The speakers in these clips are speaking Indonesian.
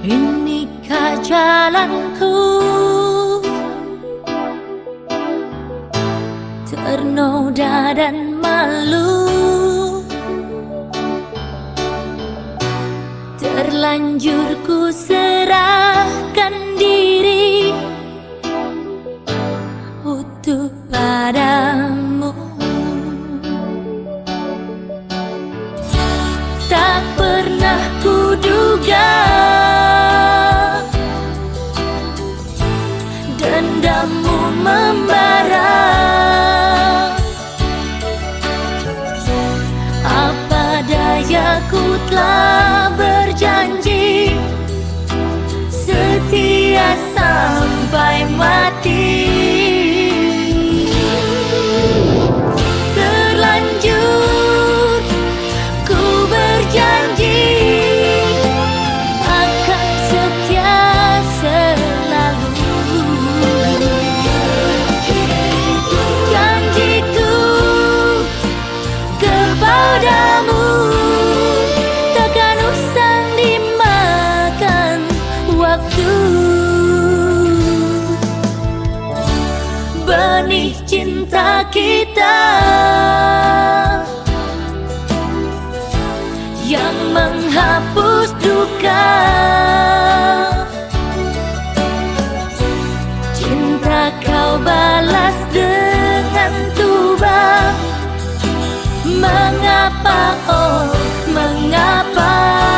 Inikah jalanku ternoda dan malu, terlanjur ku serahkan diri utuh padamu. Tak pernah kuduga dendammu membara. Apa daya, ku telah berjanji setia sampai mati. Terlanjur ku berjanji akan setia selalu. Janjiku kepadamu takkan usang dimakan waktu. Benih cinta kita yang menghapus duka, cinta kau balas dengan tuba. Mengapa, oh mengapa?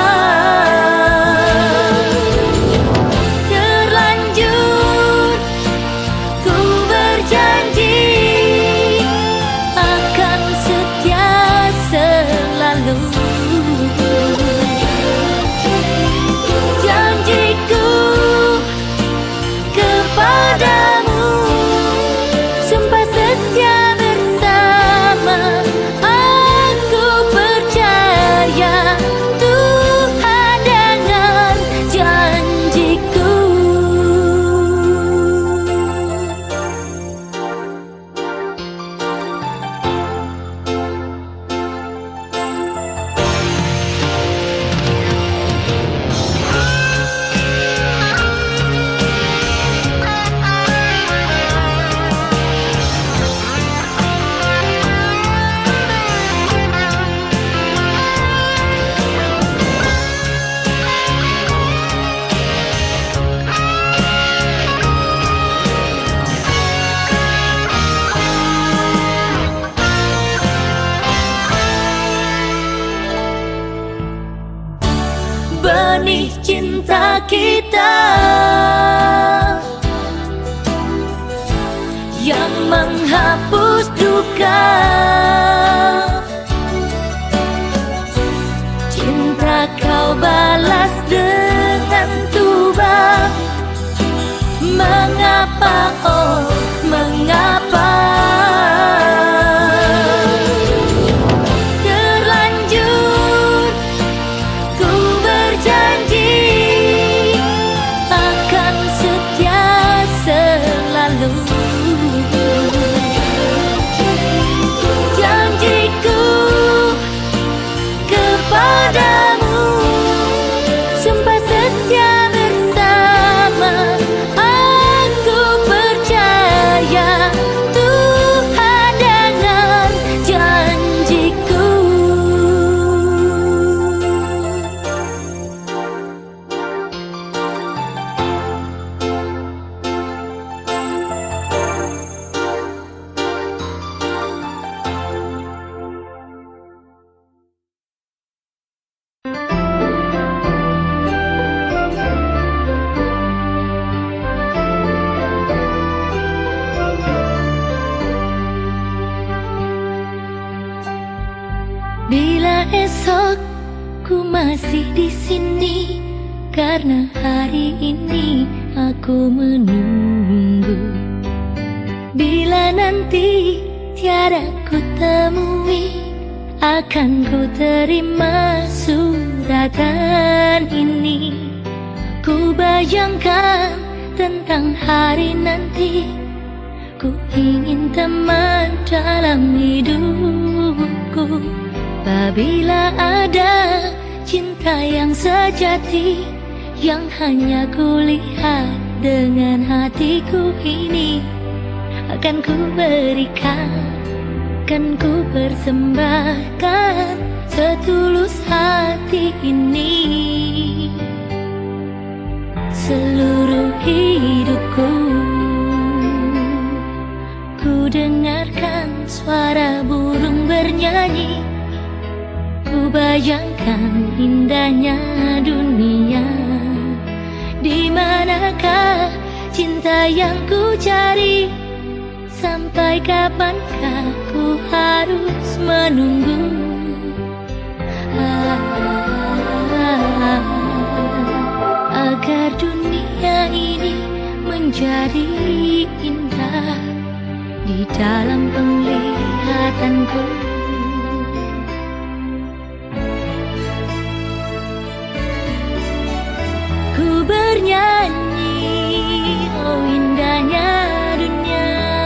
Terlanjur ku berjanji akan setia selalu. Janjiku kepadamu sumpah setia bersama. Aku percaya Tuhan dengar janjiku. Benih cinta kita yang menghapus duka, cinta kau balas dengan tuba. Mengapa, oh mengapa? Terlanjur ku berjanji akan setia selalu. Janjiku kepadamu sumpah setia bersama. Aku percaya Tuhan dengar janjiku. Bila esok ku masih di sini, karena hari ini aku menunggu. Bila nanti tiada ku temui, akan ku terima suratan ini. Ku bayangkan tentang hari nanti, ku ingin teman dalam hidupku. Apabila ada cinta yang sejati, yang hanya kulihat dengan hatiku ini. Akan ku berikan, akan ku persembahkan setulus hati ini. Seluruh hidupku ku dengarkan suara burung bernyanyi. Ku bayangkan indahnya dunia. Di manakah cinta yang ku cari? Sampai kapankah ku harus menunggu? Agar dunia ini menjadi indah di dalam penglihatanku. Ku bernyanyi, oh indahnya dunia.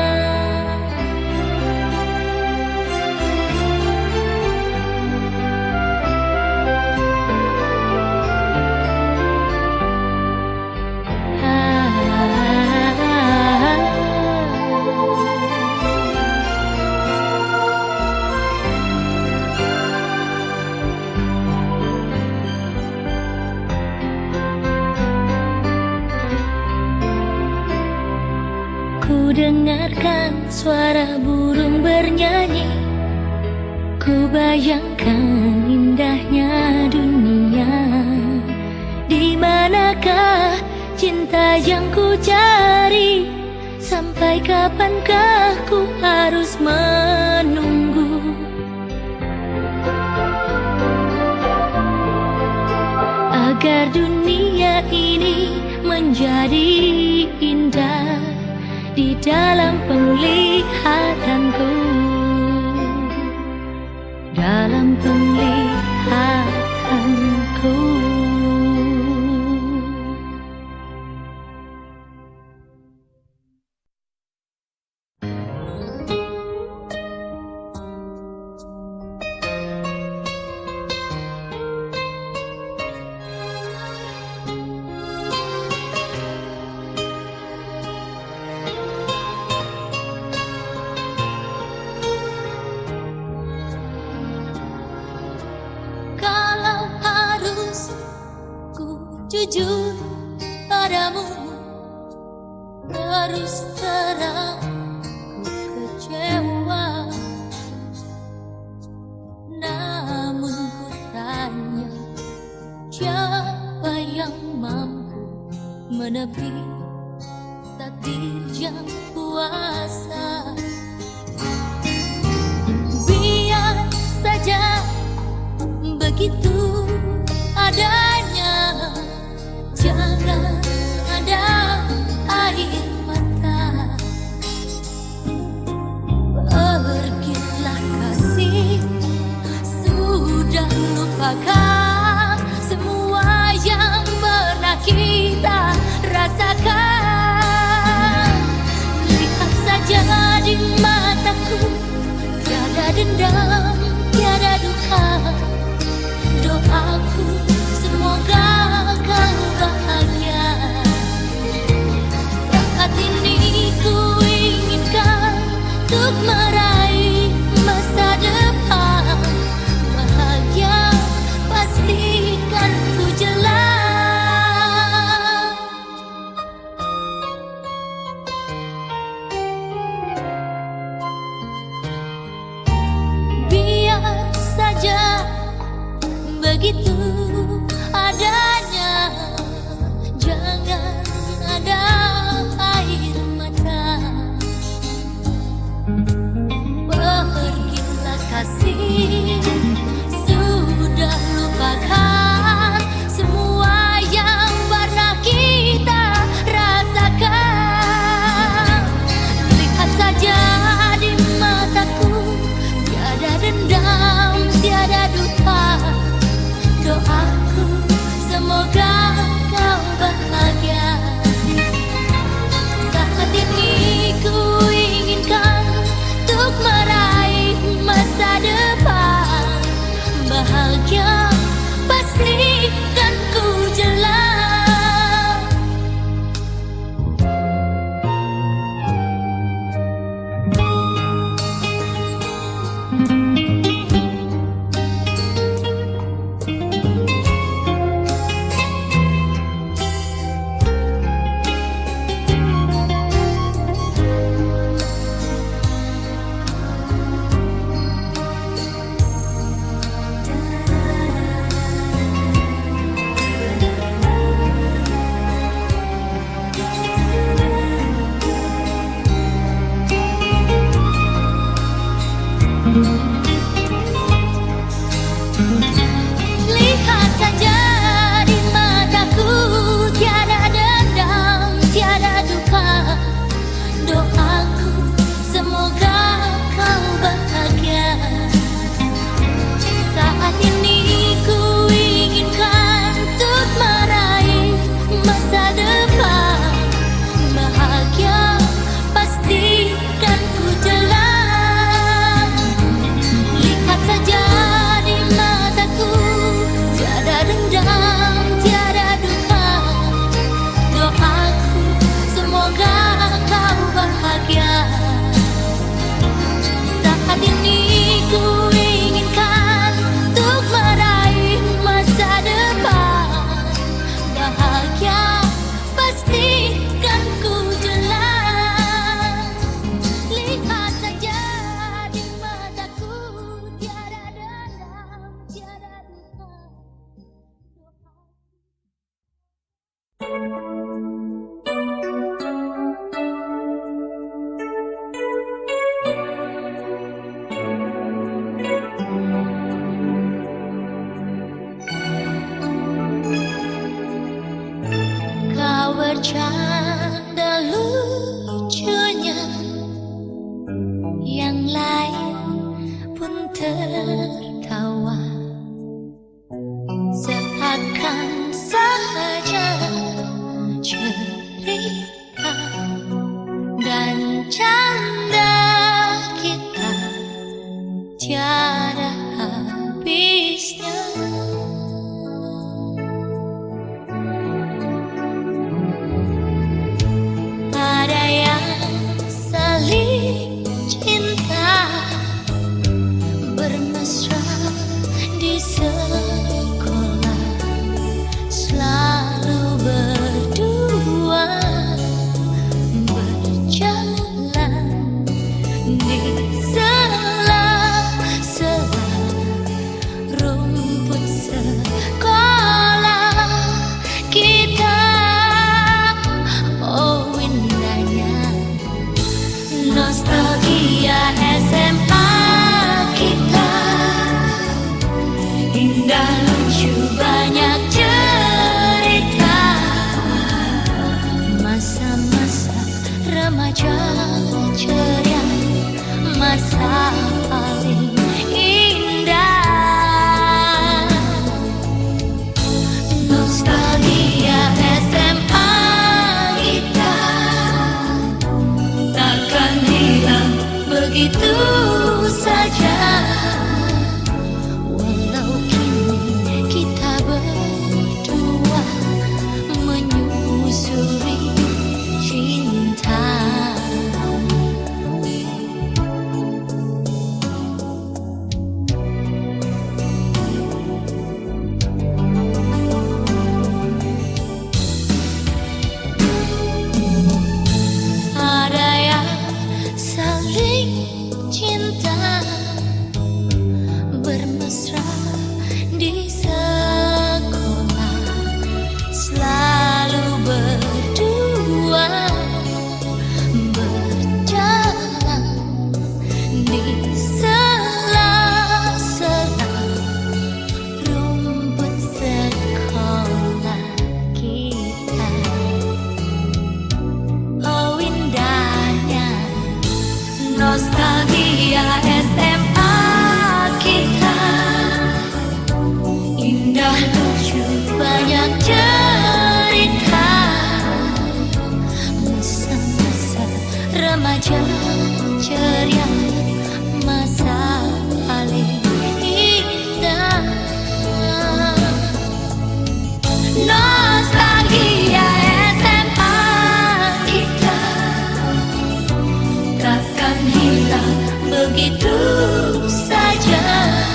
Ku dengarkan suara burung bernyanyi. Ku bayangkan indahnya dunia. Di manakah cinta yang ku cari? Sampai kapankah ku harus menunggu? Agar dunia ini menjadi indah di dalam penglihatanku, dalam penglihatanku. Jujur padamu, terus terang ku kecewa. Namun ku tanya, siapa yang mampu menepi takdir yang kuasa? Biar saja begitu adanya. Jangan ada air mata. Pergilah kasih, sudah lupakan semua yang pernah kita rasakan. Lihat saja di mataku, tiada dendam, tiada duka. Doaku semoga kau bahagia. Saat ini ku inginkan untuk meraih masa depan. Bahagia pastikan ku jelas. Biar saja begitu adanya. Jangan ada air mata. Pergilah kasih, sudah lupakan semua yang pernah kita rasakan. Lihat saja di mataku, tiada dendam, tiada duka. Doaku semoga kau bahagia. Saat ini ku inginkan untuk meraih masa depan. Bahagia pastikan ku jelas. Kau bercanda lucunya, yang lain pun tertawa, seakan saja cerita dan canda kita tiada habisnya. Ada yang saling cinta, bermesra di sekolah, selalu berdua berjalan di sela-sela rumput sekolah kita. Oh indahnya nostalgia SMA kita, indah lucu banyak cerita, masa-masa remaja ceria, masa paling indah. Nostalgia SMA kita takkan hilang begitu saja, walau kini kita berdua menyusuri cinta. Ada yang saling cinta, bermesra di sekolah, selalu berdua berjalan di sela-sela rumput sekolah kita. Oh indahnya nostalgia SMA kita, indah lucu banyak cerita, masa-masa remaja ceria, masa paling indah. Nostalgia SMA kita takkan hilang begitu saja,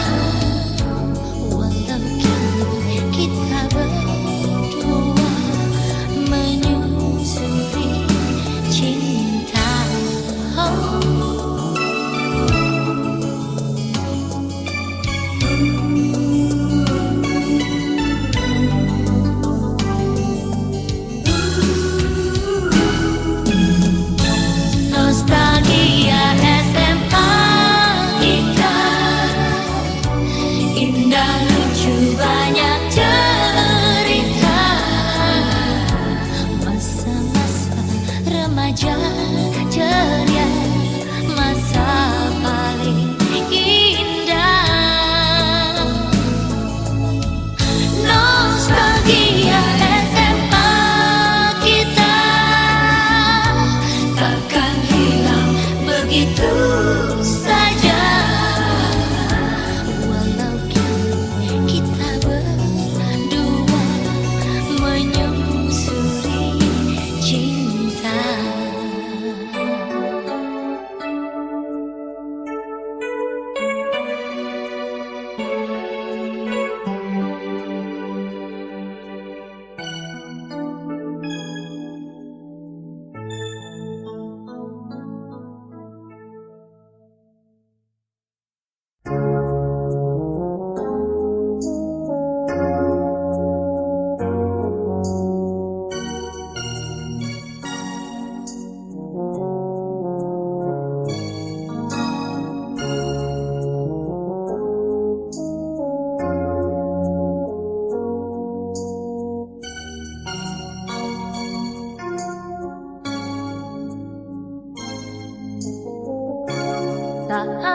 walau kini kita berdua menyusuri cinta. Oh.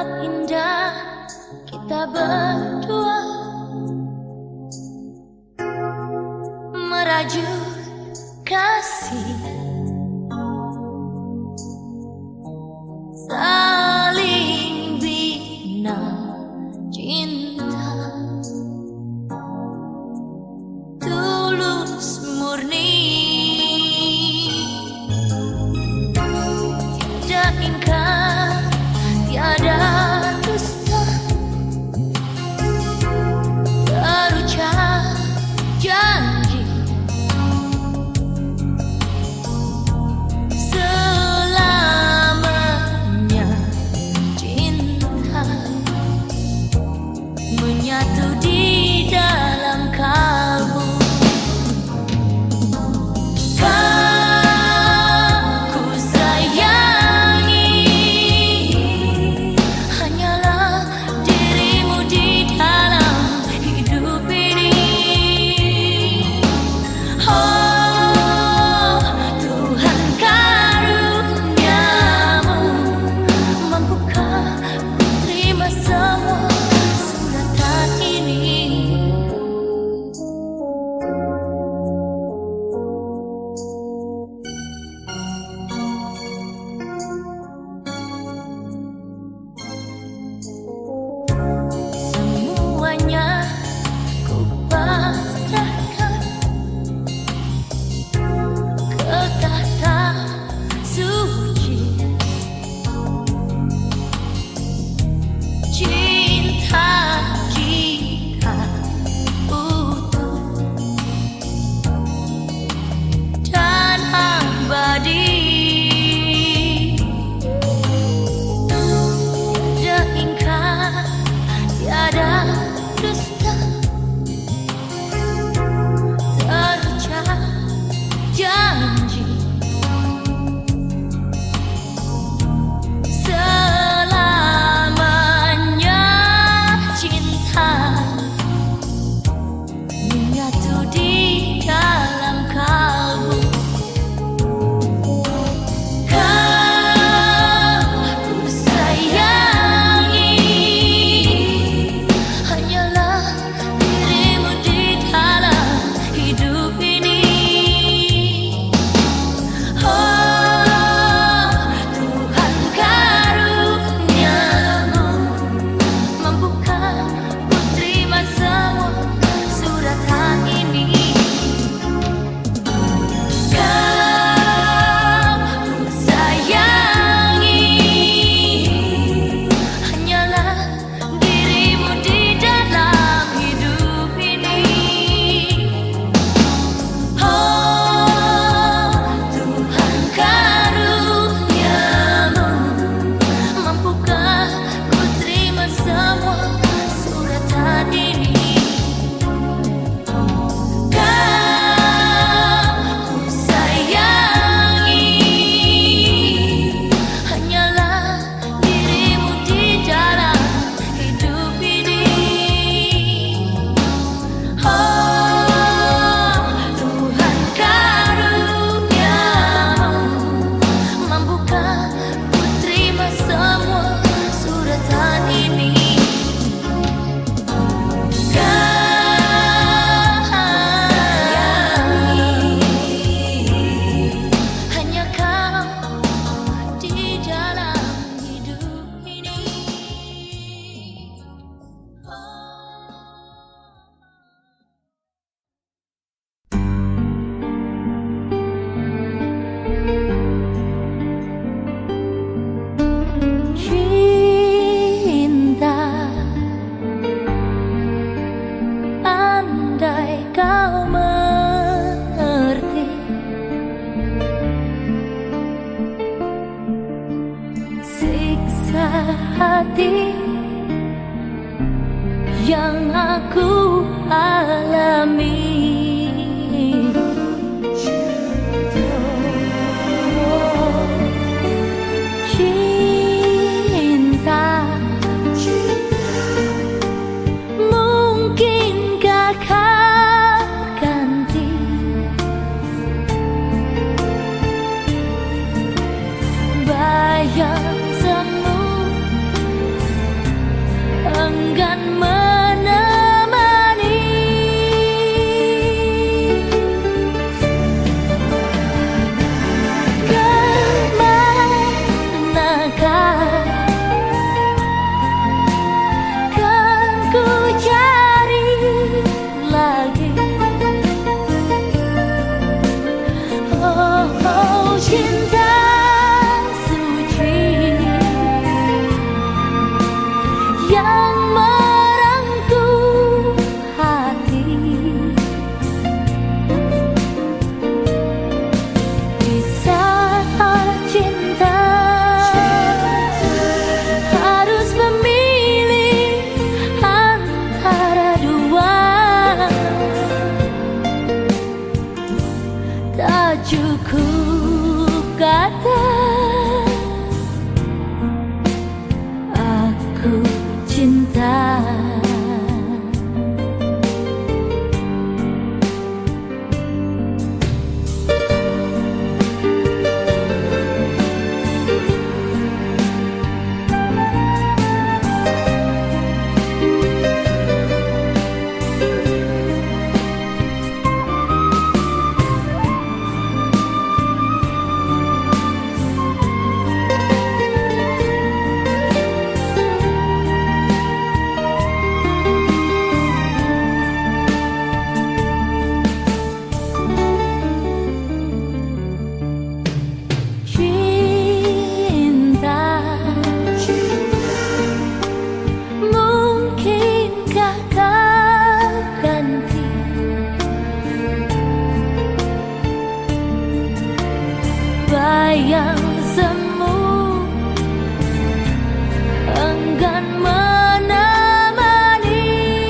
Amat indah kita berdua merajut kasih, saling bina cinta, tulus murni. Tiada ingkar, tiada dusta, terucap janji cinta suci yang merangkul hati. Di saat cinta harus memilih antara dua, tak cukup kata aku cinta. Mungkinkah kau ganti bayang semu enggan menemani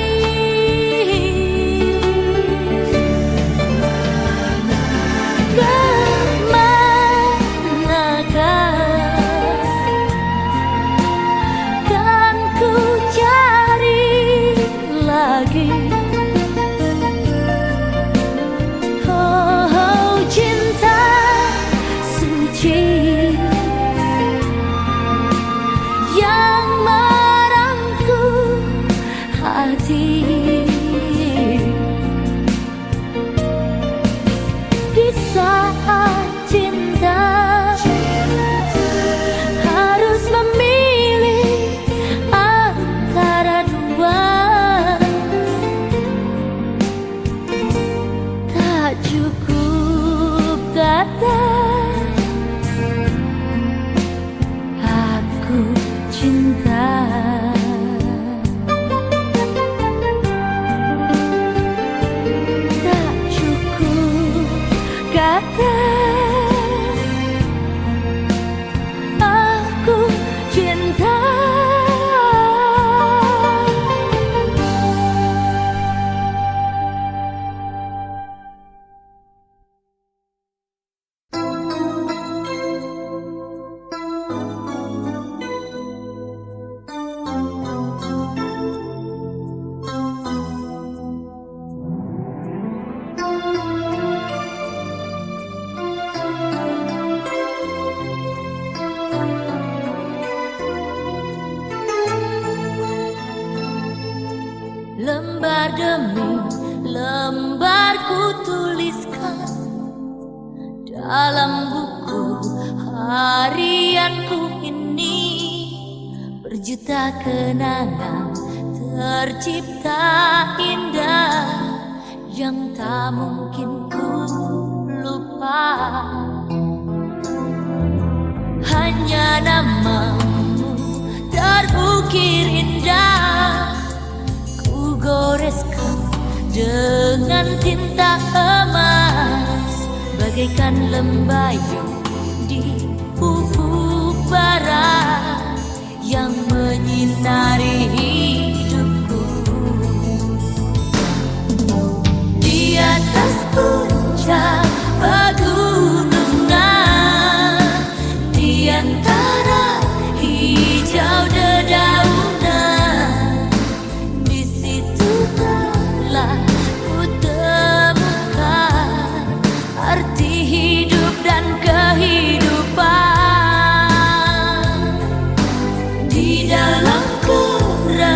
kemanakah kan ku cari lagi. Oh, cinta suci yang merangkul hati. Di saat cinta harus memilih antara dua, tak cukup kata aku cinta. Tak cukup kata aku cinta. Lembar demi lembar ku tuliskan dalam buku harianku ini. Berjuta kenangan tercipta indah yang tak mungkin ku lupa. Hanya namamu terukir indah ku goreskan dengan tinta emas, bagaikan lembayung di ufuk barat yang menyinari hidupku. Di atas puncak pegunungan, di antara hijau dedaunan, di situ telah ku temukan arti hidup dan kehidupan. Di dalam kurang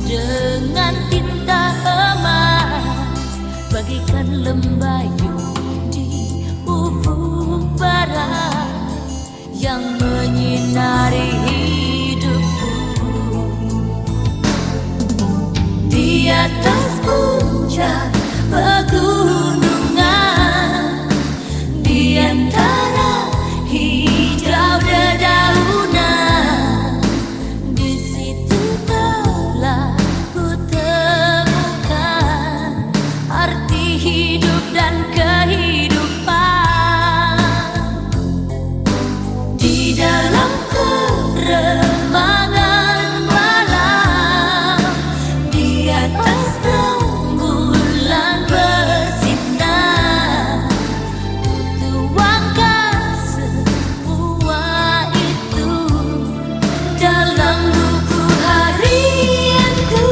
dengan tinta emas, bagaikan lembayu di ufuk barat yang menyinari hidupku. Di atas puncak pegunungan, di antara hijau dedaunan, di situ telah ku temukan arti hidup dan kehidupan. Di dalam keremangan malam, di atas rembulan bersinar, tuangkan semua itu dalam buku harianku.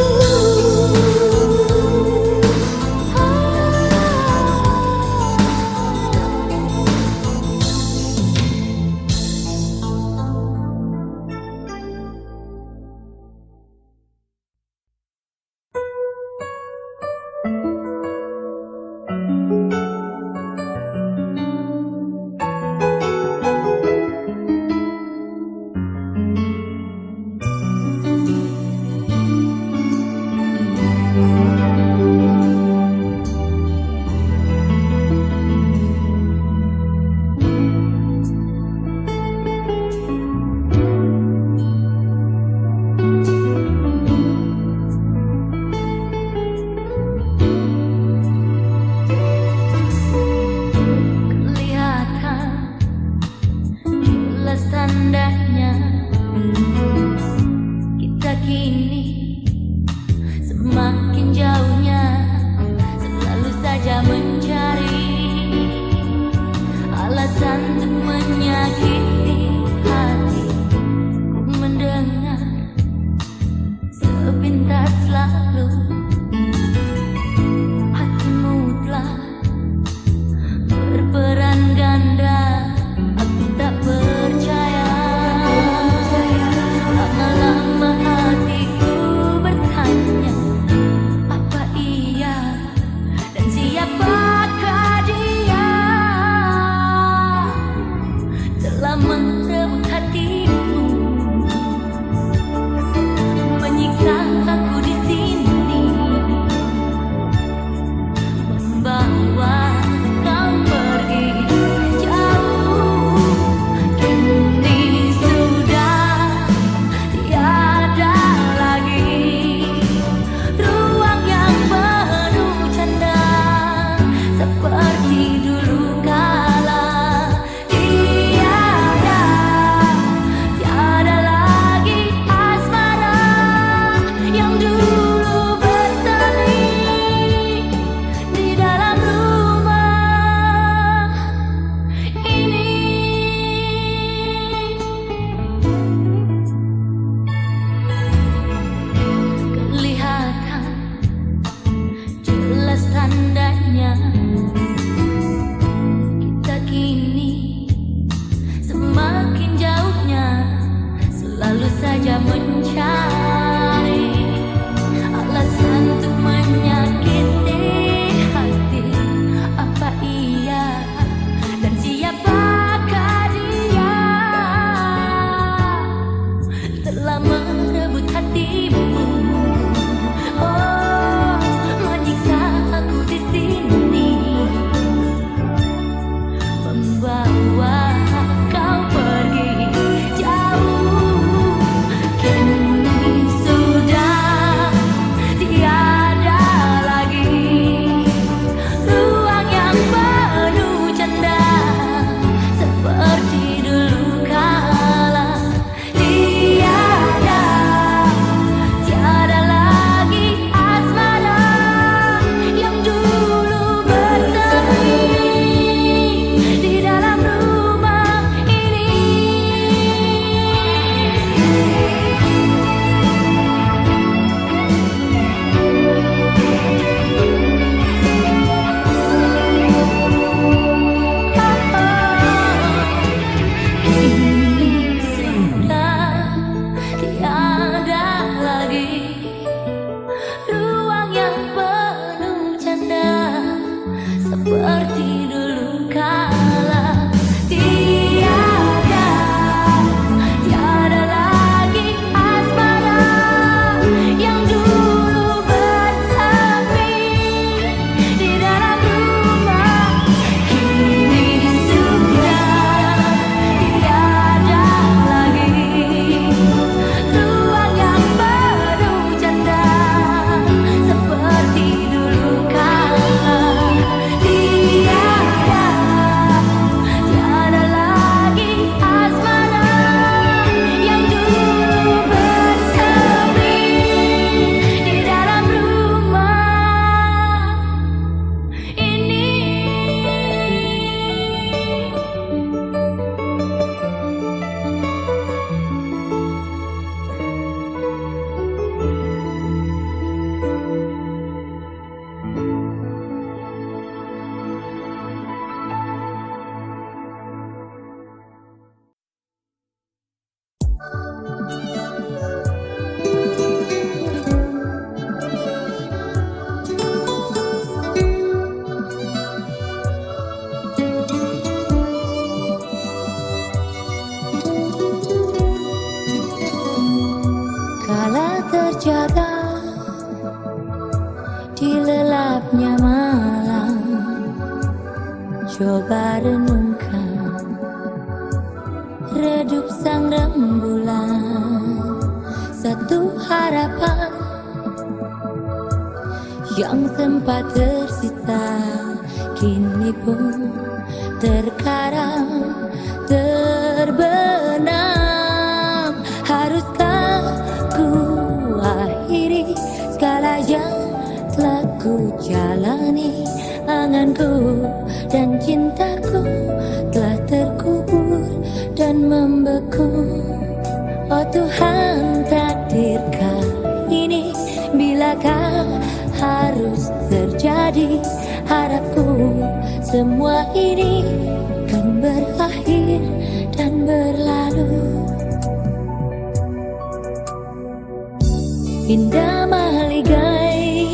Tandanya kita kini semakin jauhnya, selalu saja mencari alasan untuk menyakiti hati. Ku mendengar sepintas lalu hatimu telah berperan ganda. Aku tak percaya. Lama-lama hatiku bertanya, apa ia dan siapakah dia telah merebut hatimu, menyiksa aku di sini. terjaga di lelapnya malam. Coba renungkan redup sang rembulan, satu harapan yang sempat tersisa kini pun terkarang terbenam. Haruskah ku akhiri segala yang telah ku jalani? Anganku dan cintaku telah terkubur dan membeku. Oh Tuhan, takdirkah ini? Bilakah harus terjadi? Harapku semua ini kan berakhir dan berlalu. Indah mahligai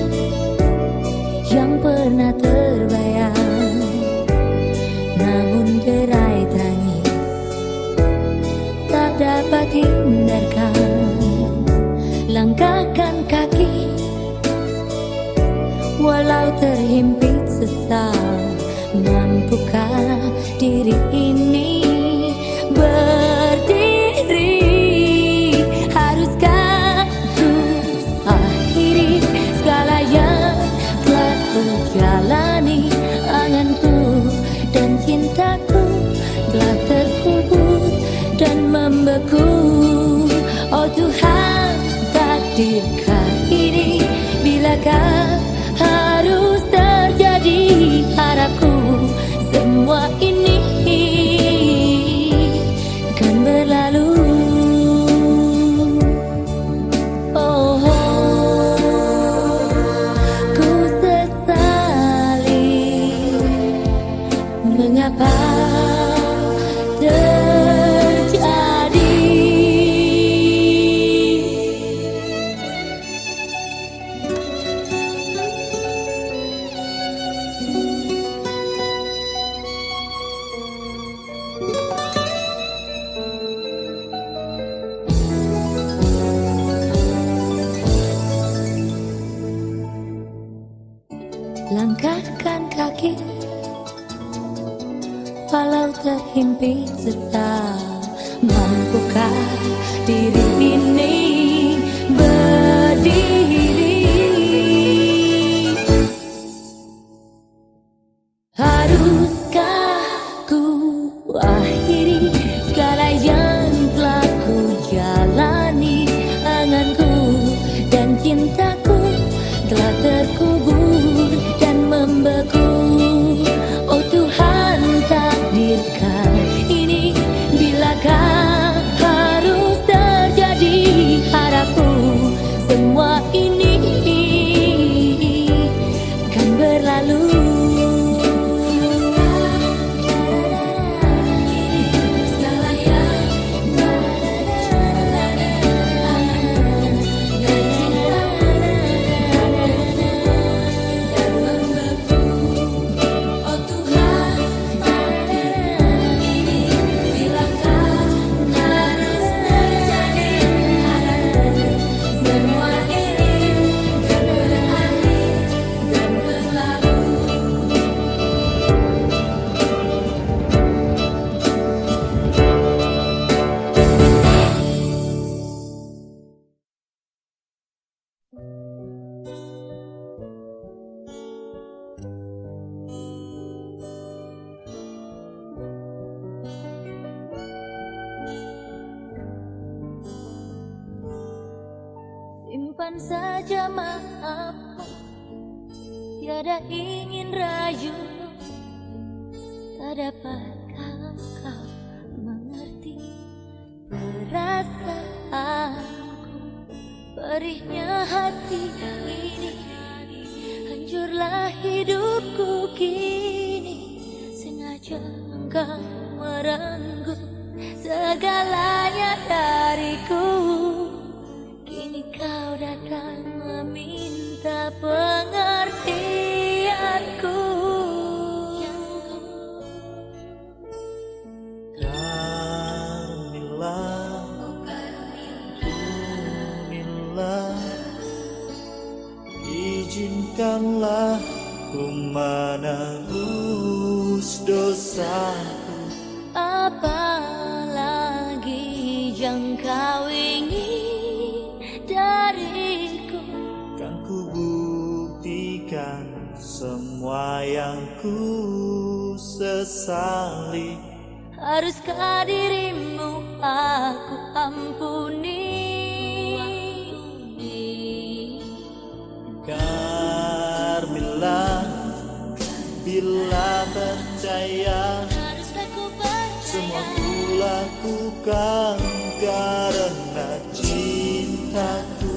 yang pernah terbayang, namun derai tangis tak dapat hindarkan. Langkahkan kaki walau terhimpit sesal. Mampukah diri ini berdiri? Haruskah ku akhiri segala yang telah ku jalani? Anganku dan cintaku telah terkubur dan membeku. Oh Tuhan, takdirkah ini? Bilakah harus terjadi? Harapku semua ini kan berlalu. Oh, ku sesali mengapa terjadi. Langkahkan kaki walau terhimpit sesal. Mampukah diri ini berdiri? Haruskah ku akhiri segala yang telah ku jalani? Anganku dan cintaku telah terkubur dan membeku. Oh Tuhan, takdirkah ini? Bilakah harus terjadi? Harapku semua ini kan berlalu. Simpan saja maafmu, tiada ingin rayu. Tak dapatkah kau mengerti perasaanku? Perihnya hati ini, hancurlah hidupku kini. Sengaja engkau merenggut segalanya dariku. Kini kau datang meminta pengertianku. Carmilla, Izinkanlah ku menebus dosaku. Apalagi yang kau ingin dariku, kan ku buktikan semua yang ku sesali. Haruskah dirimu aku ampuni? Carmilla, bila percaya semua ku lakukan karena cintaku.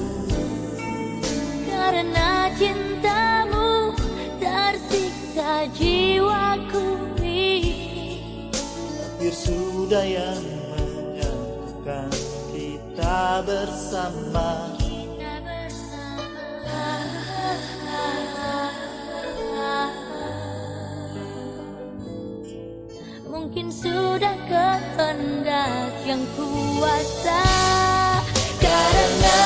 Karena cintamu tersiksa jiwaku ini. Takdir sudah yang menyatukan kita bersama. Mungkin sudah kehendak yang kuasa, karena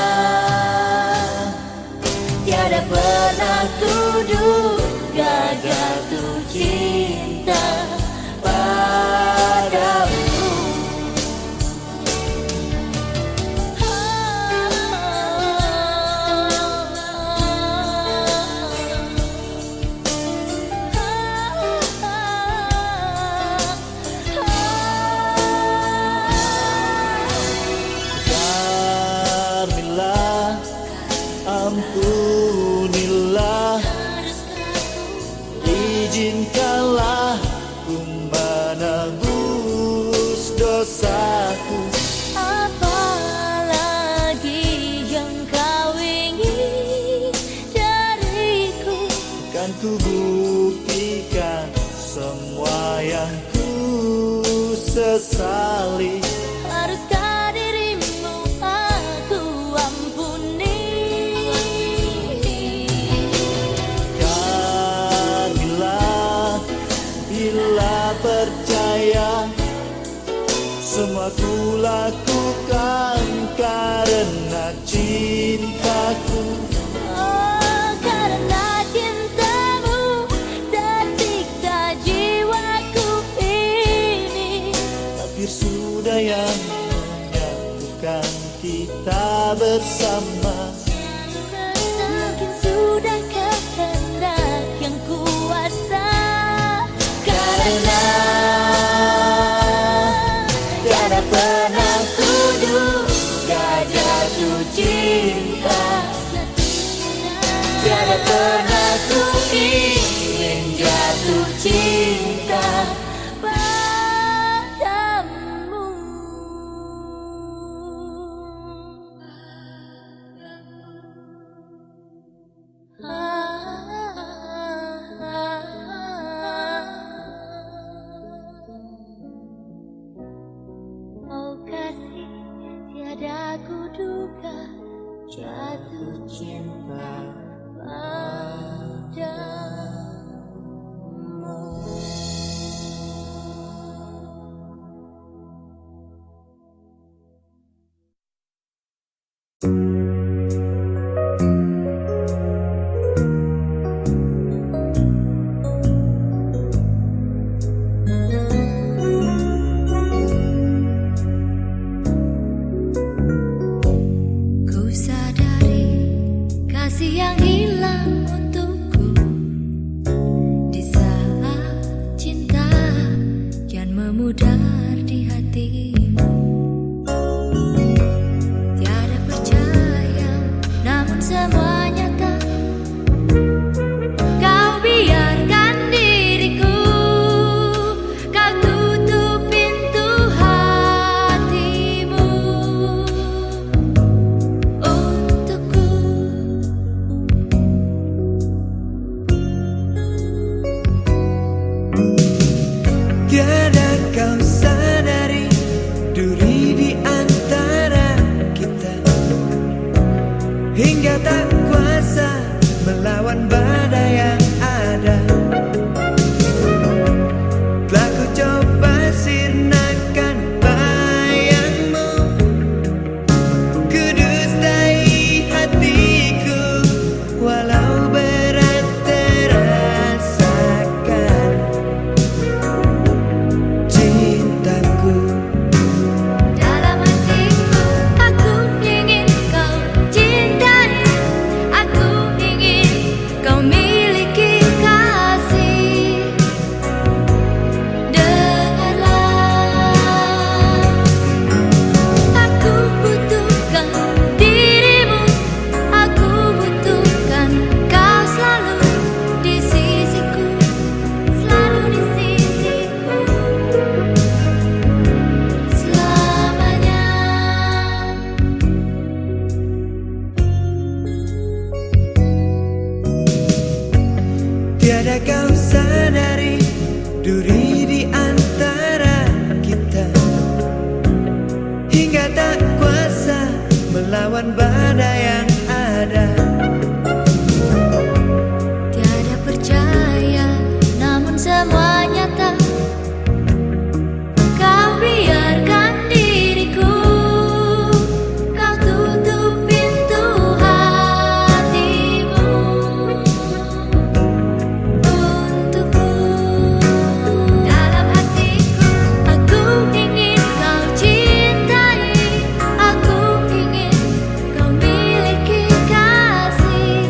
tiada pernah ku duga jatuh cinta padamu. Ampunilah, izinkanlah ku menebus dosaku. Apalagi yang kau ingin dariku, kan ku buktikan semua yang ku sesali. haruskah dirimu aku ampuni? Bila percaya semua ku lakukan karena cintaku. Oh, karena cintamu tersiksa jiwaku ini. Takdir sudah yang menyatukan kita bersama. Mungkin sudah kehendak yang kuasa, karena tiada pernah ku duga jatuh cinta, tiada pernah ku ingin jatuh cinta padamu. Oh kasih, tiada ku duga jatuh cinta padamu. Ku sadari kasih yang hilang untukku di saat cinta kian memudar di hatimu. Tiada percaya, namun semua nyata. Kau biarkan diriku, kau tutup pintu hatimu untukku. Tiada kau sadari duri di antara kita, hingga tak kuasa melawan badai yang ada. Telah ku coba sirnakan bayangmu, ku dustai hatiku walau Tiada kau sadari duri di antara kita, hingga tak kuasa melawan badai yang ada. Tiada percaya, namun semua nyata. Kau biarkan diriku, kau tutup pintu hatimu untukku. Dalam hatiku, aku ingin kau cintai, aku ingin kau miliki kasih.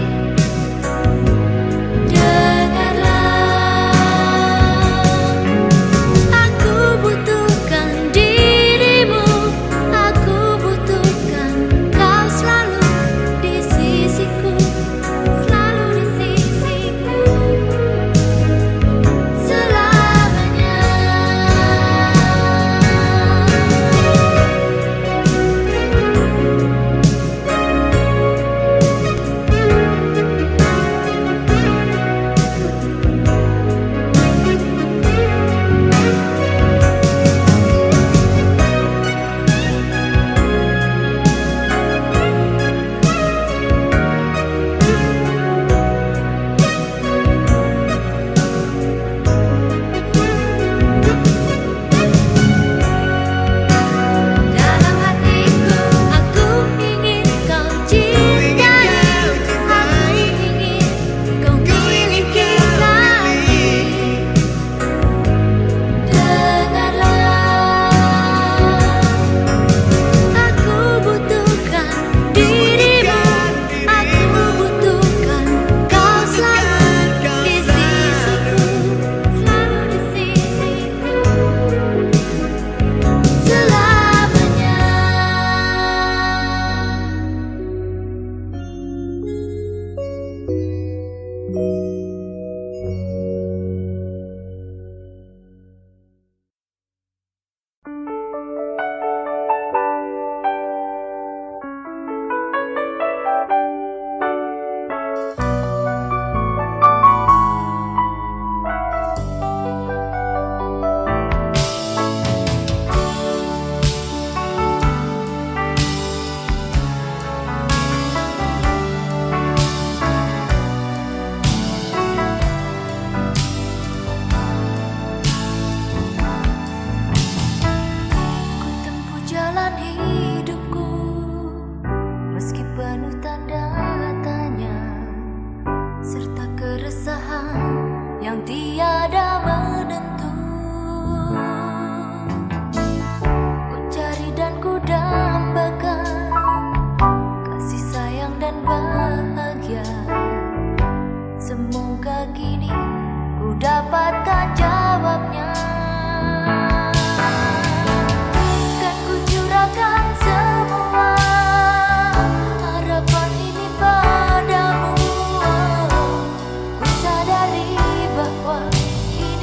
Bahwa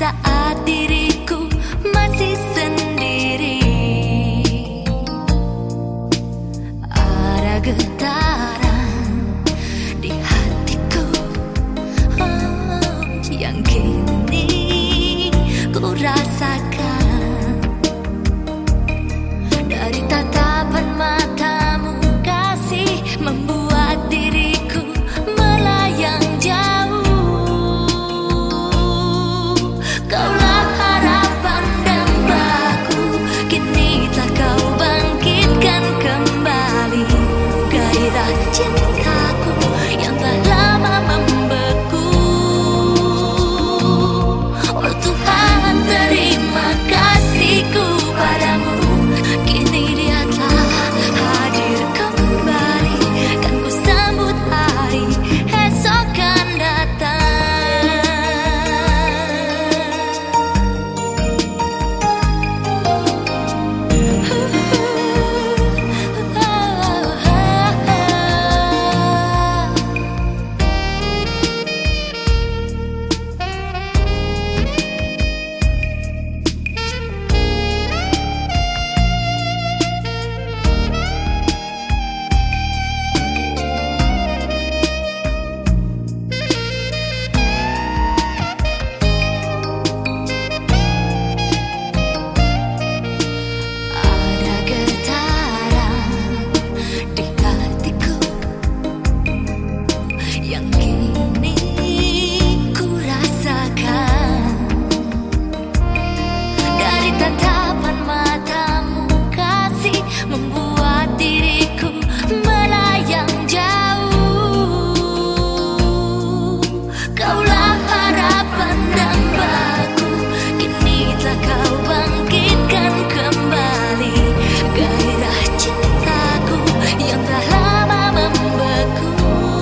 saat diriku masih sendiri. Ada getaran di hatiku, yang kini ku rasakan. Dari tatapan matamu kasih membuat diriku melayang jauh. Kaulah harapan dambaku, kini telah kau bangkitkan kembali gairah cintaku yang telah lama membeku. Oh Tuhan, terima kasihku padamu, kini dia telah hadir kembali. Kan ku sambut hari esok kan datang. Ada getaran di hatiku yang kini ku rasakan. Dari tatapan matamu kasih membuat diriku melayang jauh. Kaulah harapan dambaku, kini telah kau bangkitkan kembali gairah cintaku yang telah lama membeku.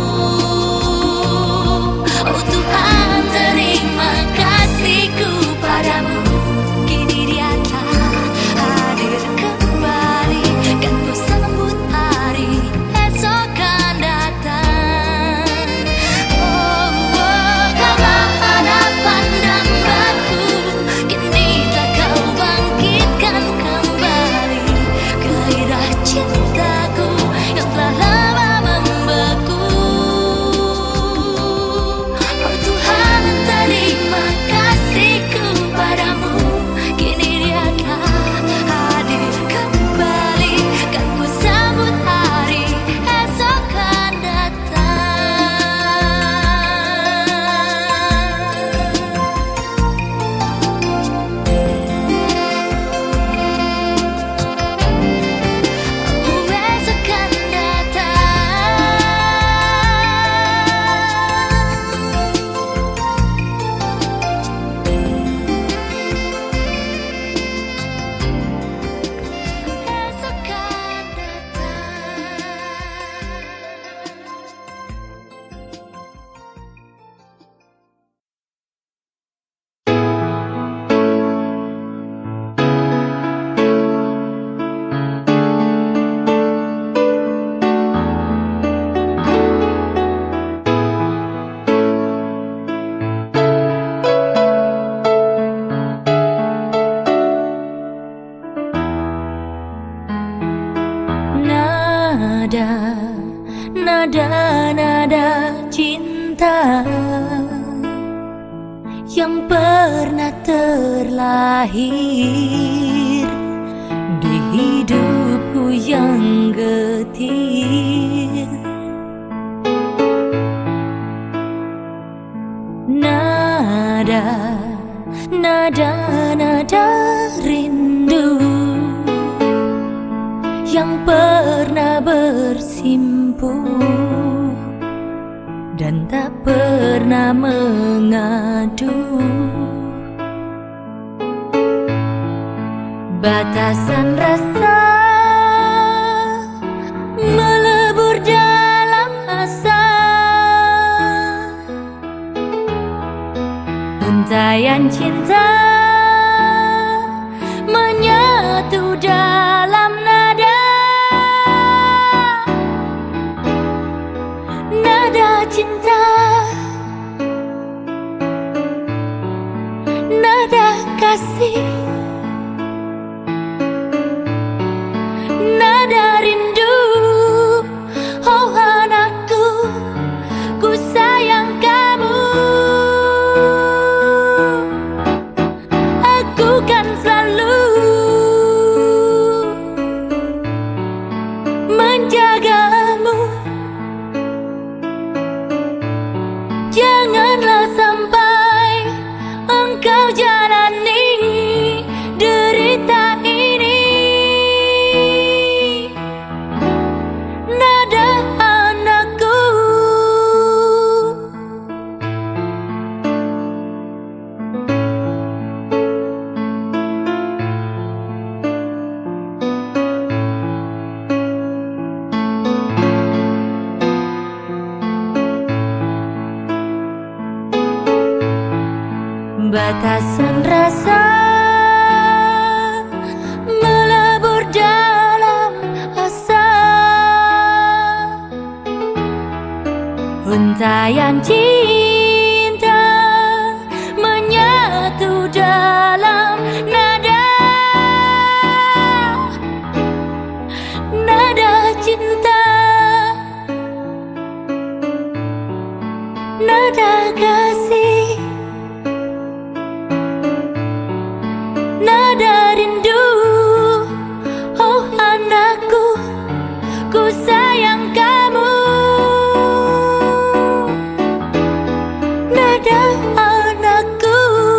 Oh Tuhan, terima kasihku padamu, kini dia telah hadir kembali. Kan ku sambut hari esok kan datang. Oh, kaulah harapan dambaku, kini telah kau bangkitkan kembali gairah cintaku yang telah lama membeku. Oh Tuhan, terima kasihku padamu, kini dia telah hadir kembali. Kan ku sambut hari esok kan datang. Esok kan nada cinta yang pernah terlahir di hidupku yang getir. Nada rindu yang pernah bersimpu dan tak pernah mengadu. Batasan rasa melebur dalam asa, untayan cinta menyatu dalam nada cinta. kasih, nada rindu. Oh anakku, ku sayang kamu. Aku kan selalu menjagamu. Janganlah sampai engkau jalani derita ini. Nada anakku, batasan rasa melebur dalam asa. Untayan cinta menyatu dalam nada, nada cinta, nada kasih, nada rindu. Oh anakku, ku sayang kamu. Nada anakku.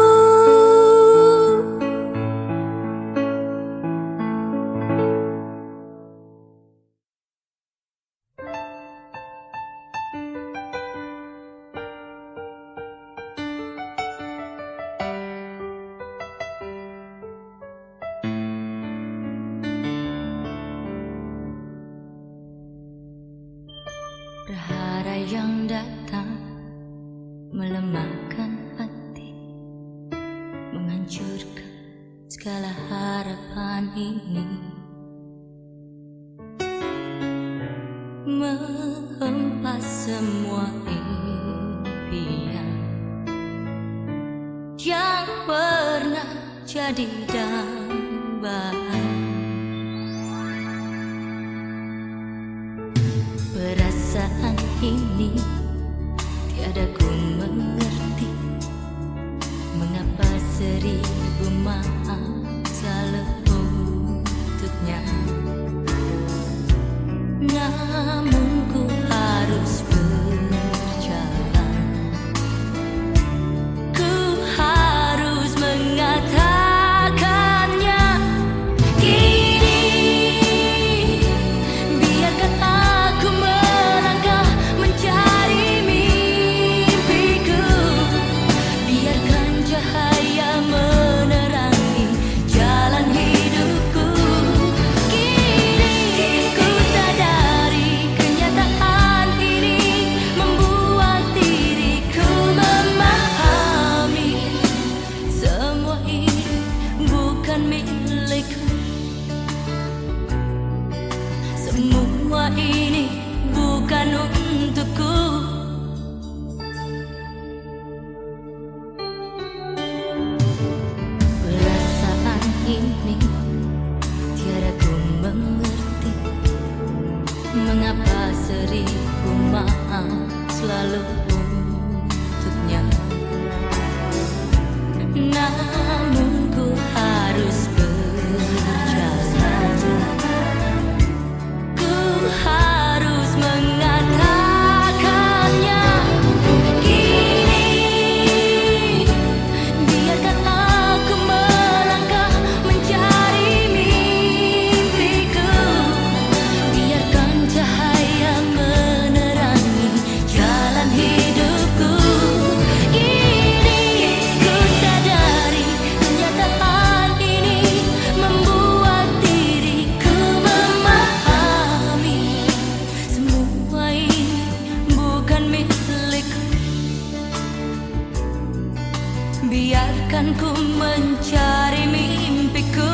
Prahara yang datang melemahkan hati, menghancurkan segala harapan ini, menghempas semua impian yang pernah jadi dambaan. Perasaan ini tiada ku mengerti, mengapa seribu maaf selalu untuknya. Namun ku harus berjalan, ku harus mengatakannya. Kini biarkan aku melangkah mencari mimpiku, biarkan cahaya menerangi jalan hidupku. Kini ku sadari kenyataan ini membuat diriku memahami semua ini bukan milikku. Semua ini bukan untukku. Perasaan ini tiada ku mengerti, mengapa seribu maaf selalu untuknya. Namun ku harus berjalan, ku harus mengatakannya. Kini biarkan aku melangkah mencari mimpiku, biarkan cahaya menerangi jalan hidupku. Kini ku sadari kenyataan ini membuat diriku memahami semua ini bukan milikku. Biarkan ku mencari mimpiku.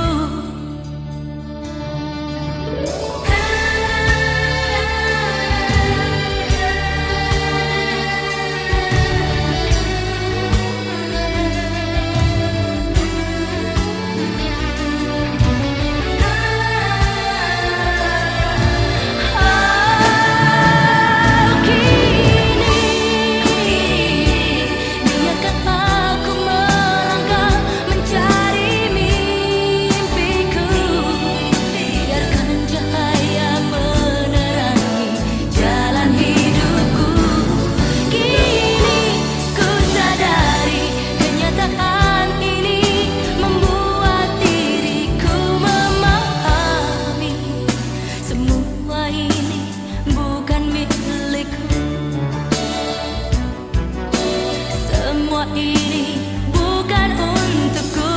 ini bukan untukku.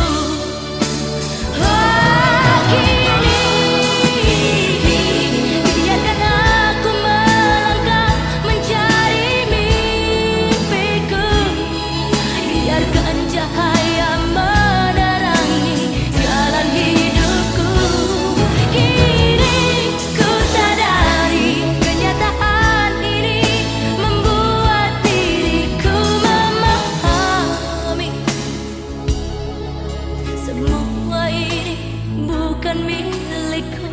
Oh, kini biarkan aku melangkah mencari mimpiku. Biarkan cahaya menerangi jalan hidupku. Kini ku sadari kenyataan ini membuat diriku memahami semua ini bukan milikku.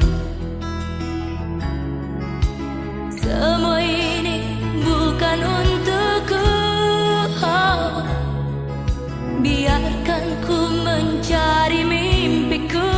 Semua ini bukan untukku. Oh, biarkan ku mencari mimpiku.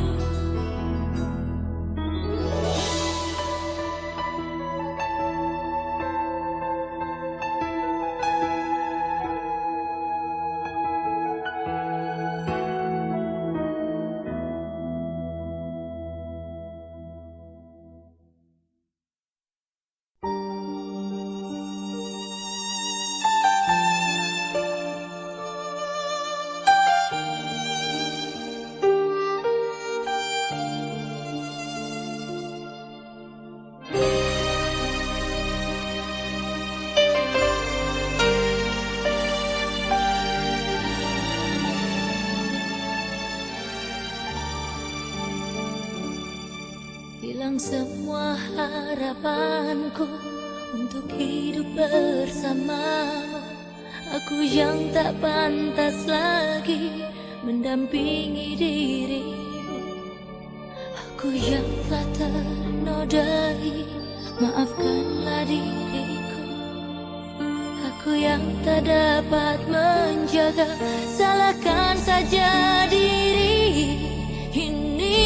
Hilang semua harapanku untuk hidup bersamamu. Aku yang tak pantas lagi mendampingi dirimu. Aku yang telah ternodai, maafkanlah diriku. Aku yang tak dapat menjaga, salahkan saja diri ini.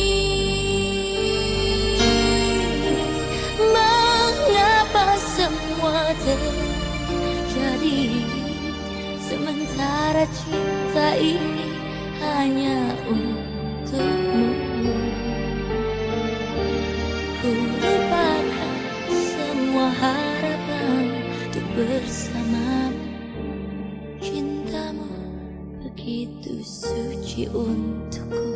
Semua terjadi sementara cinta ini hanya untukmu. Ku lupakan semua harapan untuk bersamamu. Cintamu begitu suci untukku.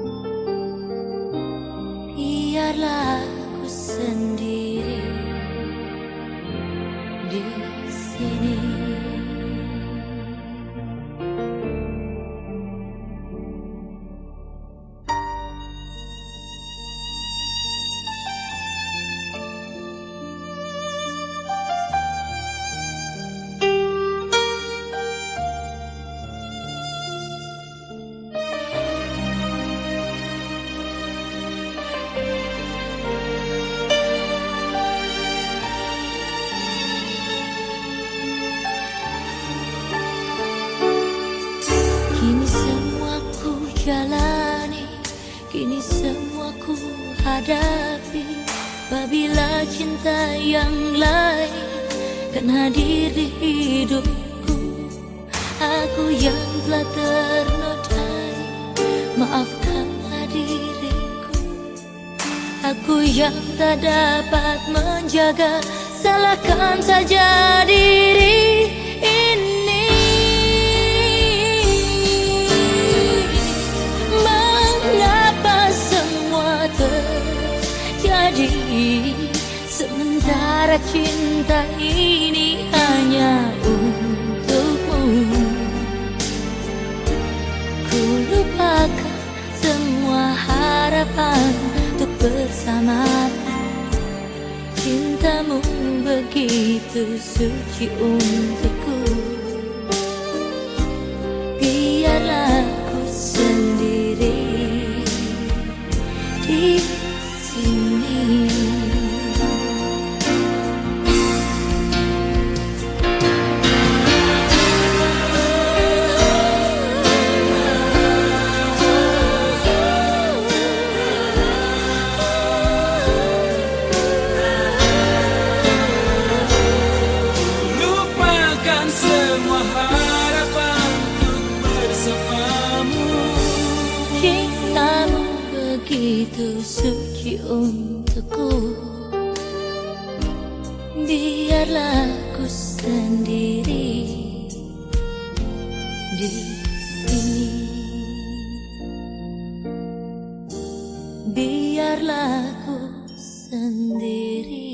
Biarlah aku sendiri di sini. Kini semua ku jalani, kini semua ku hadapi. Apabila cinta yang lain kan hadir di hidupku, aku yang telah ternodai, maafkanlah diriku. Aku yang tak dapat menjaga, salahkan saja diri ini. Terjadi sementara cinta ini hanya untukmu. Ku lupakan semua harapan untuk bersamamu. Cintamu begitu suci untukku. Biarlah ku sendiri di sini. Lupakan semua harapan untuk bersamamu. Cintamu begitu suci untukku. Biarlah ku sendiri di sini. Biarlah ku sendiri.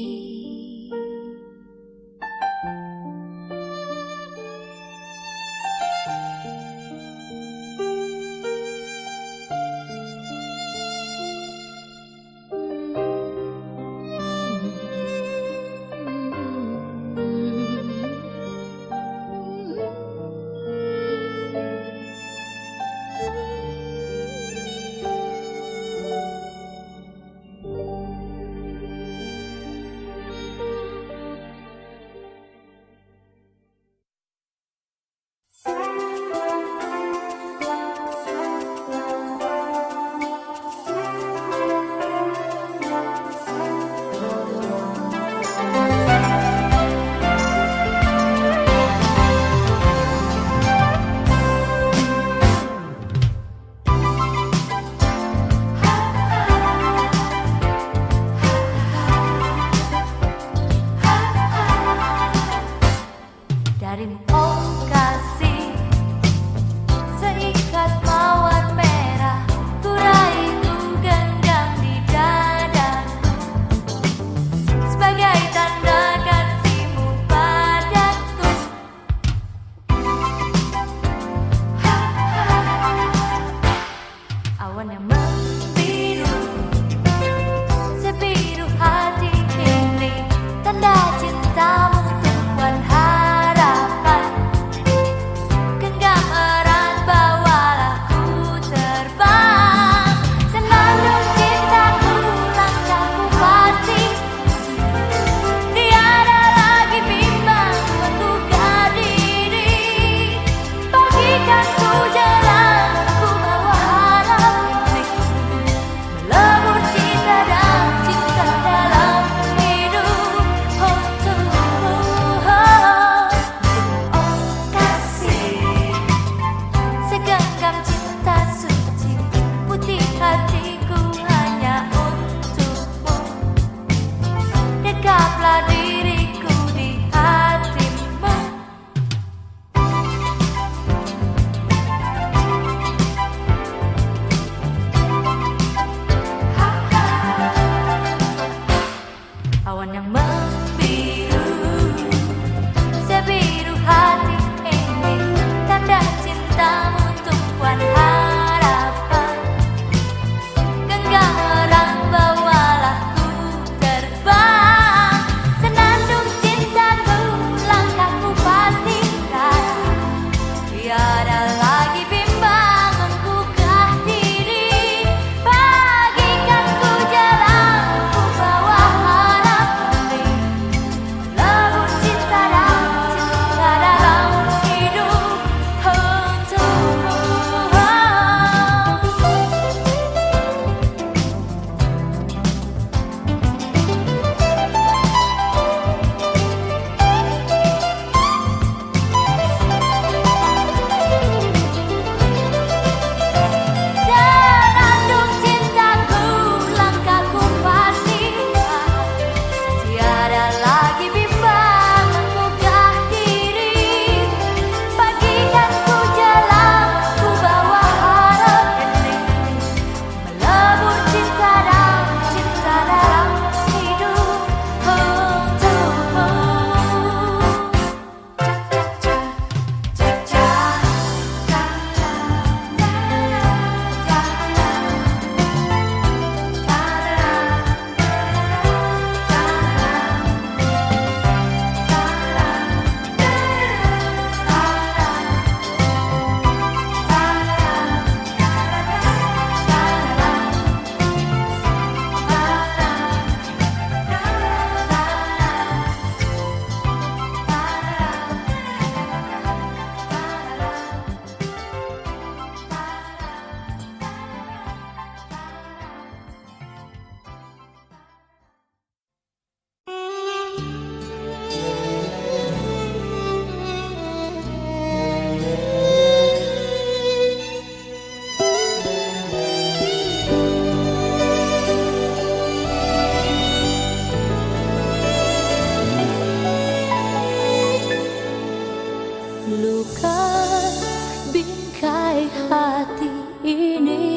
sampai hati ini.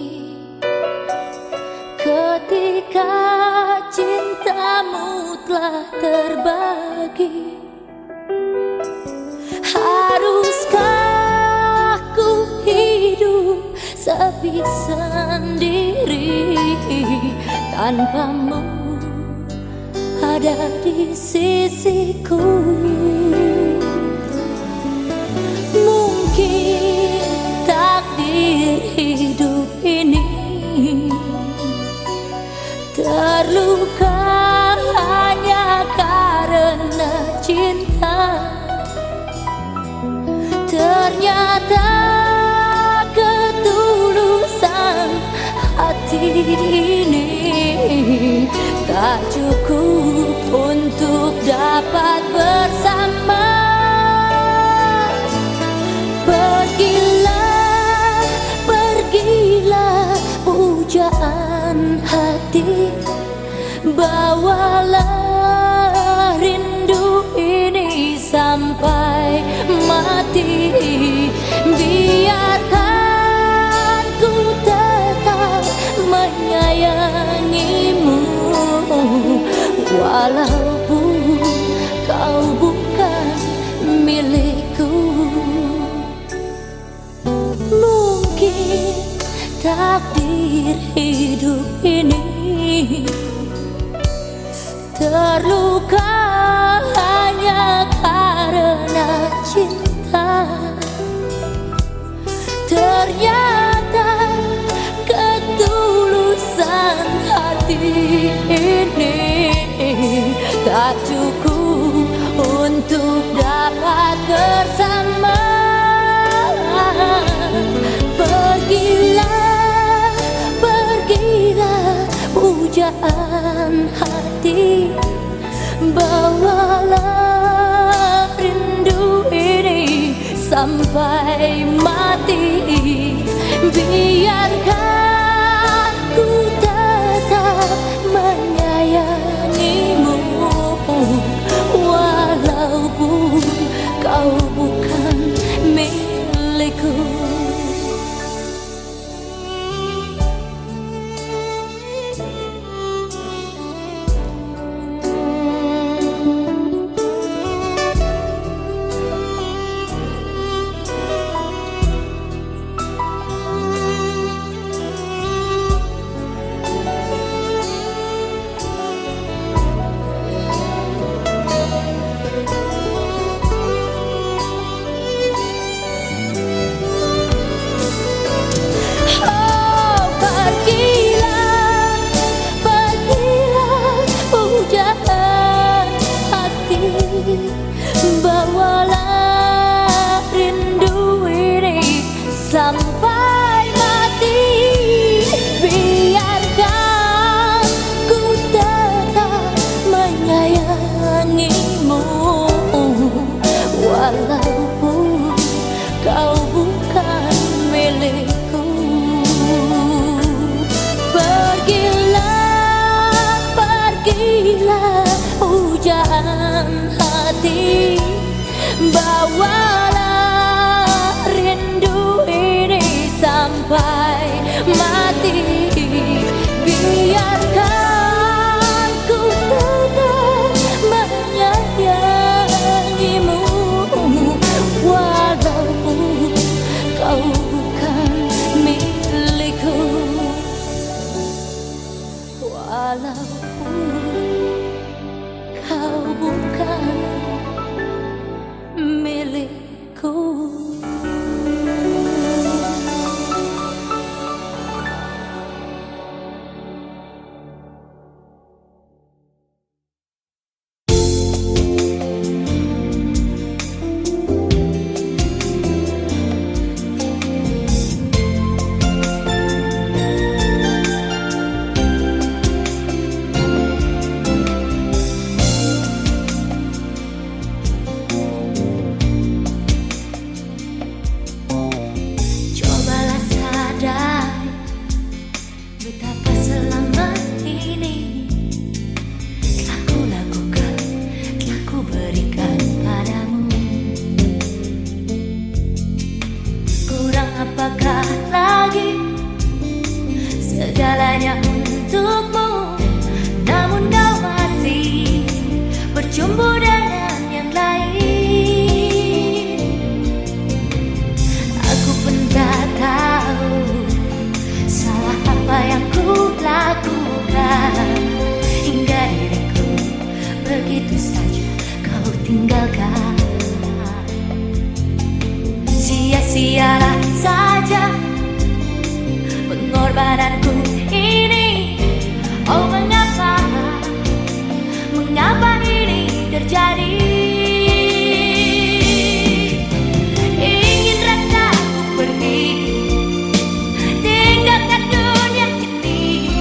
Ketika cintamu telah terbagi, haruskah ku hidup sepi sendiri tanpamu ada di sisiku? Mungkin takdir hidup ini terluka hanya karena cinta. Ternyata ketulusan hati ini tak cukup untuk dapat bersama. Pergilah, pergilah pujaan hati, bawalah rindu ini sampai mati. Biarkan ku tetap menyayangimu, walaupun kau bukan milikku. Mungkin takdir hidup ini terluka hanya karena cinta. Ternyata ketulusan hati ini tak cukup untuk dapat bersama. Pergilah, pergilah pujaan hati, bawalah rindu ini sampai mati. Biarkan ku tetap menyayangimu, walaupun kau bukan milikku. Bawalah rindu ini sampai mati. Biarkan ku tetap menyayangimu, walaupun kau bukan milikku. Pergilah, pergilah pujaan hati, bawalah rindu ini sampai mati. Biarkan ku tetap menyayangimu, walaupun kau bukan milikku. Walaupun kau bukan milikku. tinggalkan. Sia-sialah saja pengorbananku ini. Oh mengapa, mengapa ini terjadi? Ingin rasaku pergi, tinggalkan dunia ini,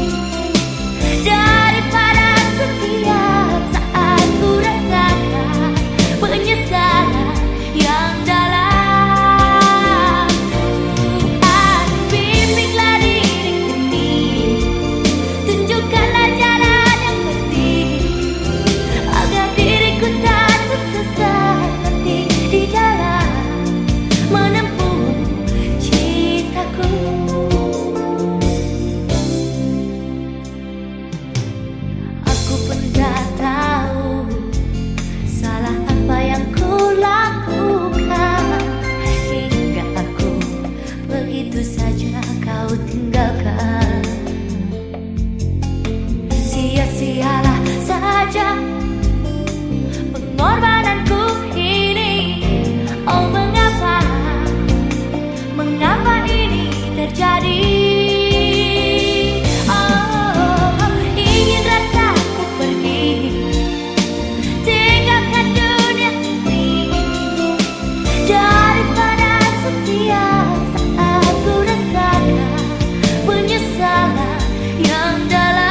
daripada setiap saat ku rasakan penyesalan yang dalam. Tuhan, bimbinglah diriku ini, tunjukkanlah jalan yang pasti, agar diriku tak tersesat nanti di jalan menempuh cintaku. Aku pun tak tahu salah apa yang ku lakukan, hingga aku begitu saja kau tinggalkan. Sia-sialah saja pengorbananku ini. Oh mengapa, mengapa ini terjadi? Oh, ingin rasaku pergi, tinggalkan dunia ini, daripada setiap saat ku rasakan penyesalan yang dalam.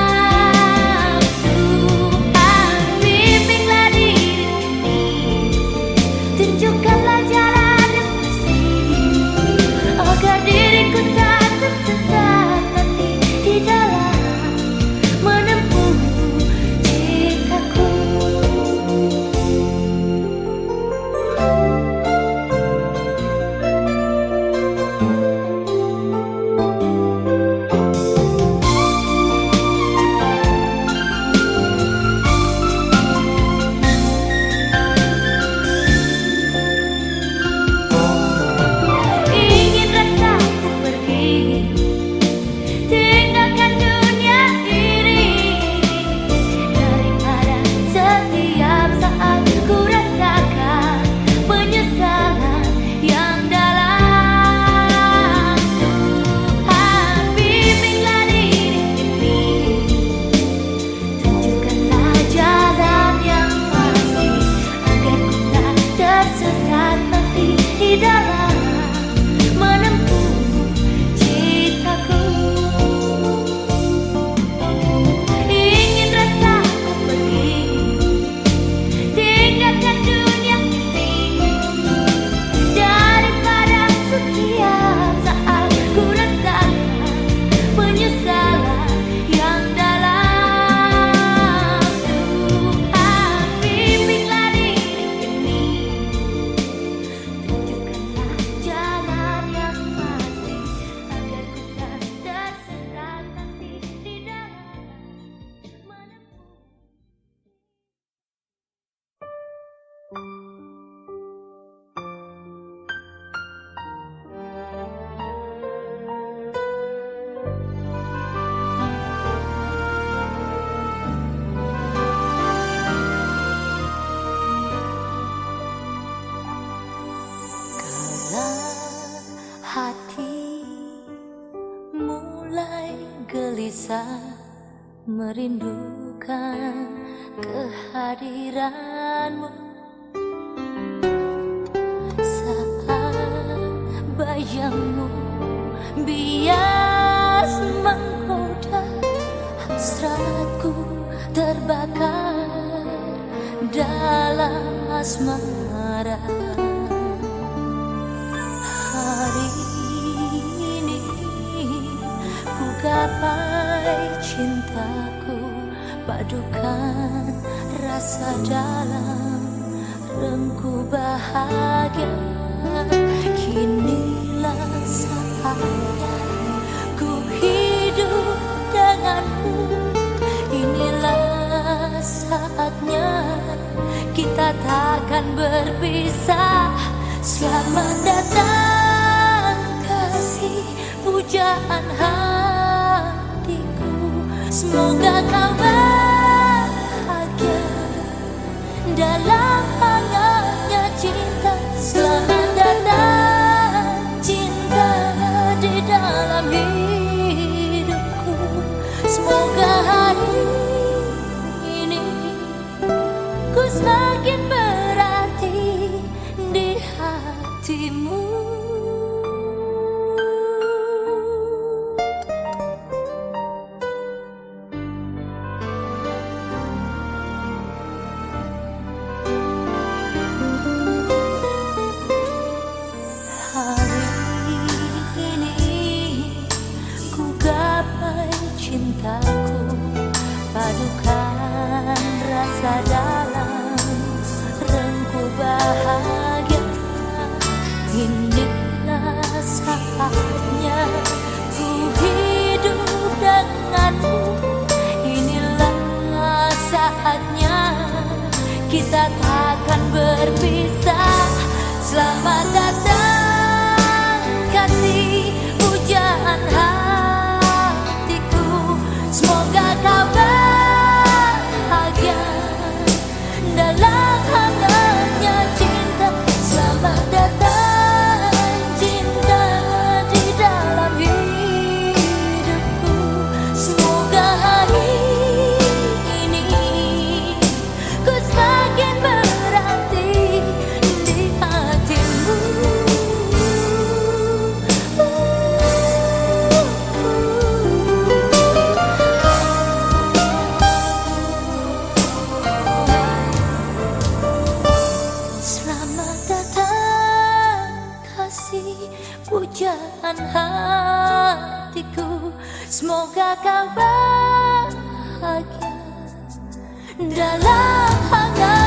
Tuhan, bimbinglah diriku ini, tunjukkanlah jalan yang pasti, agar diriku tak tersesat nanti di dalam menempuh cintaku. Ingin rasaku pergi, tinggalkan dunia ini, daripada setiap saat ku rasakan penyesalan yang dalam. Tuhan, bimbinglah diriku ini, tunjukkanlah jalan yang pasti, agar ku tak tersesat nanti di dalam menempuh cintaku. Ingin rasaku pergi, tinggalkan dunia ini, daripada setiap saat ku rasakan penyesalan yang dalam. Tuhan, bimbinglah diriku ini, tunjukkanlah jalan yang pasti, agar ku tak tersesat nanti di dalam menempuh. Kala hati mulai gelisah, merindukan kehadiranmu, saat bayangmu bias menggoda, hasratku terbakar dalam asmara. Hari ini ku gapai cintaku, padukan rasa dalam rengku bahagia. Kinilah saatnya ku hidup denganmu, inilah saatnya kita takkan berpisah. Selamat datang kasih pujaan hatiku, semoga kau bahagia dalam berpisah. Selamat datang kasih pujaan hatiku. Semoga kau bahagia dalam hangatnya cinta. Selamat datang cinta di dalam hidupku. Semoga hari ini ku semakin berarti di hatimu. Selamat datang kasih pujaan hatiku. Semoga kau bahagia dalam hangat